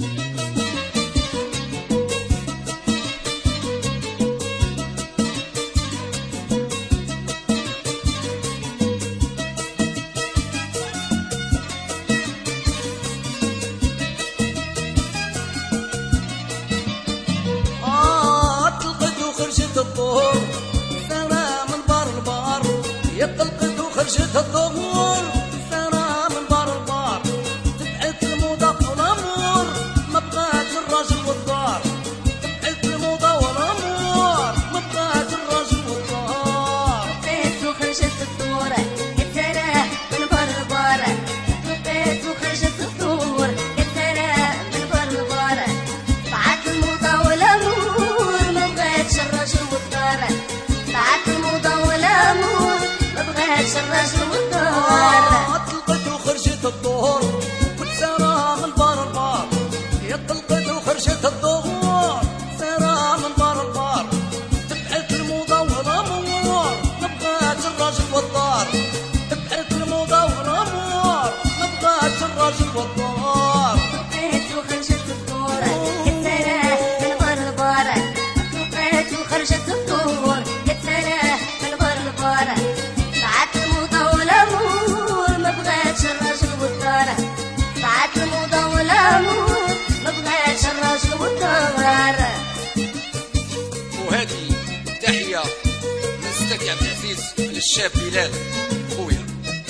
الظهور سارة من بار البار، يطلقت وخرجت الظهور سارة من بار البار، تبعت الموضة والأمور ما بقاش الراجل والدار، تبعت الموضة والأمور ما بقاش الراجل والدار. طلقت وخرجت الظهور سارة من بار البار، طلقت وخرجت الظهور سارة من بار البار، بعت الموضة والأمور ما بقاش الراجل والدار، بعت الموضة والأمور ما بقاش الراجل والدار. طلقت وخرجت الظهور والسارة من بار البار، يا طلقت وخرجت الظهور سارة من بار البار، تبعت الموضة والأمور ما بقاش الراجل والدار، تبعت الموضة والأمور ما بقاش الراجل والدار. طلقت وخرجت الظهور سارة من بار البار، طلقت وخرجت الظهور سارة من بار البار، بعت الموضة والأمور ما بغاتش الراجل والدار، بعت الموضة والأمور ما بغاتش الراجل والدار. وهذه تحية من ستك عبد العزيز للشاب بلال خويا.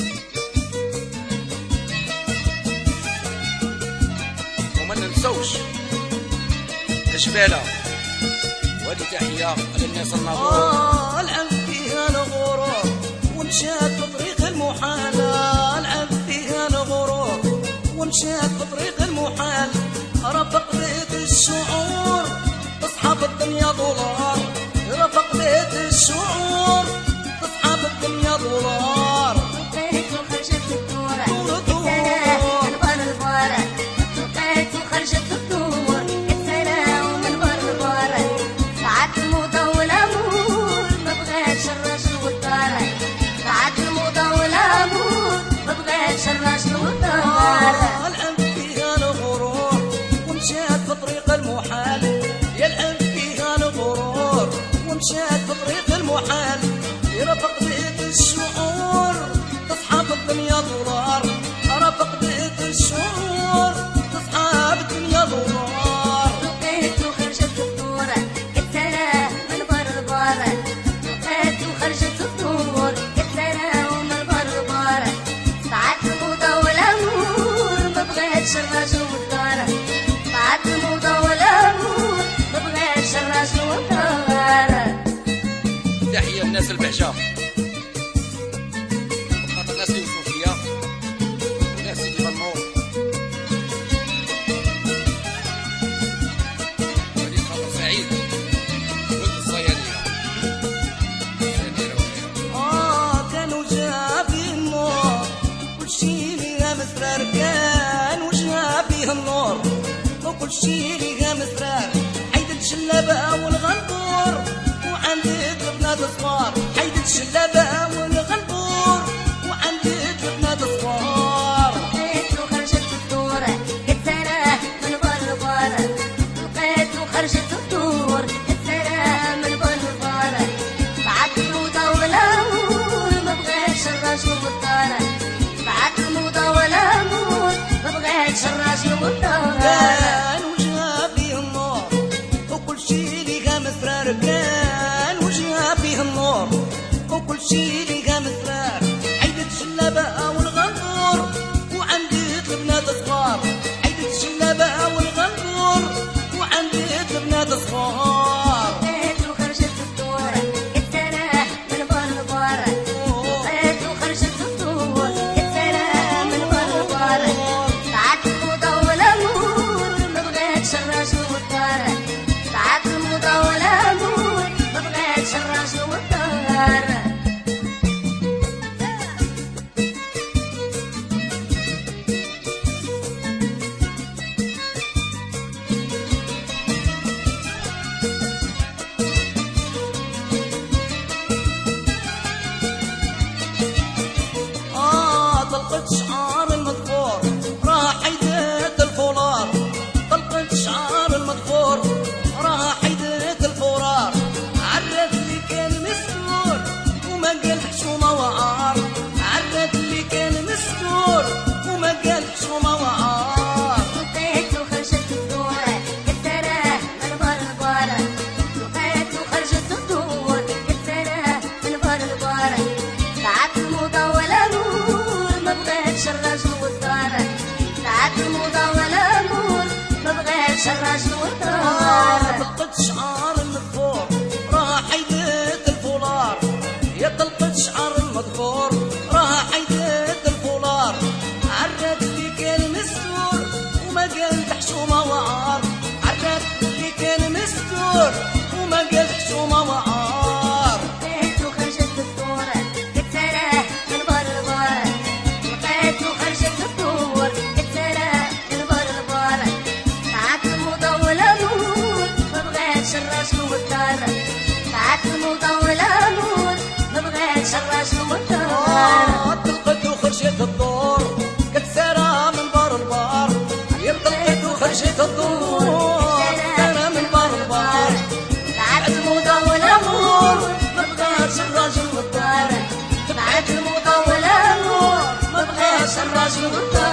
وما ننسوش جبالة، وهذه تحية للناس الناظرون. العب فيها الغرور ومشات بطريق المحال، العب فيها الغرور ومشات بطريق المحال، رافق بيت الشعور تصحاب الدنيا دولار، رافق بيت الشعور تصحاب الدنيا دولار. طلقت وخرجت الظهور سارة من بار البار، طلقت وخرجت الظهور سارة ومن بار البار، بعت الموضة والأمور ما بغاتش الراجل والدار، بعت الموضة والأمور ما بغاتش الراجل والدار. العب فيها الغرور ومشات بطريق المحال، يلعب فيها الغرور ومشات بطريق المحال، يرافق بيت الشعور تصحاب الدنيا دولار، رافق بيت الشعور تصحاب الدنيا دولار. طلقت وخرجت الظهور سارة من بار البار، طلقت وخرجت الظهور سارة ومن بار البار، بعت الموضة والأمور ما بغاتش الراجل والدار، بعت الموضة والأمور ما بغاتش الراجل والدار. تحية للناس البهجة، خاطر الناس اللي وصلوا فيا وناس اللي غنوا، وهذه خاطر سعيد ولد الصيادية كانوا جابين النور كل شي ليها مسرار، كانوا جابيه النور وكل شي ليها مسرار، حيدت الشلابة والغنبور وعندك البنات صغار، حيدت الشلابة والغنبور وعندك البنات صغار. طلقت وخرجت الظهور سارة من بار البار، طلقت وخرجت الظهور سارة من بار البار، بعت الموضة والأمور ما بغاتش الراجل والدار، بعت الموضة والأمور ما بغاتش الراجل والدار. كانوا جابيه النور وكل شي ليها مسرار، كانوا جابيه النور وكل شي ليها وما وعار عرفت اللي كان مستور وما قالكش وما وعار لقيت وخرجت الدور كتسرح من بر البار لقيت وخرجت الدور كتسرح من بر البار تعبت الموضة والامور ما بغيتش الراجل والدار تعبت الموضة والامور ما بغيتش الراجل والدار طلقت وخرجت الدور كتسارى من بار البار طلقت وخرجت الدور كتسارى من بار البار تعبت الموضة والامور ما بغيتش الراجل والدار تعبت الموضة والامور ما بغيتش الراجل والدار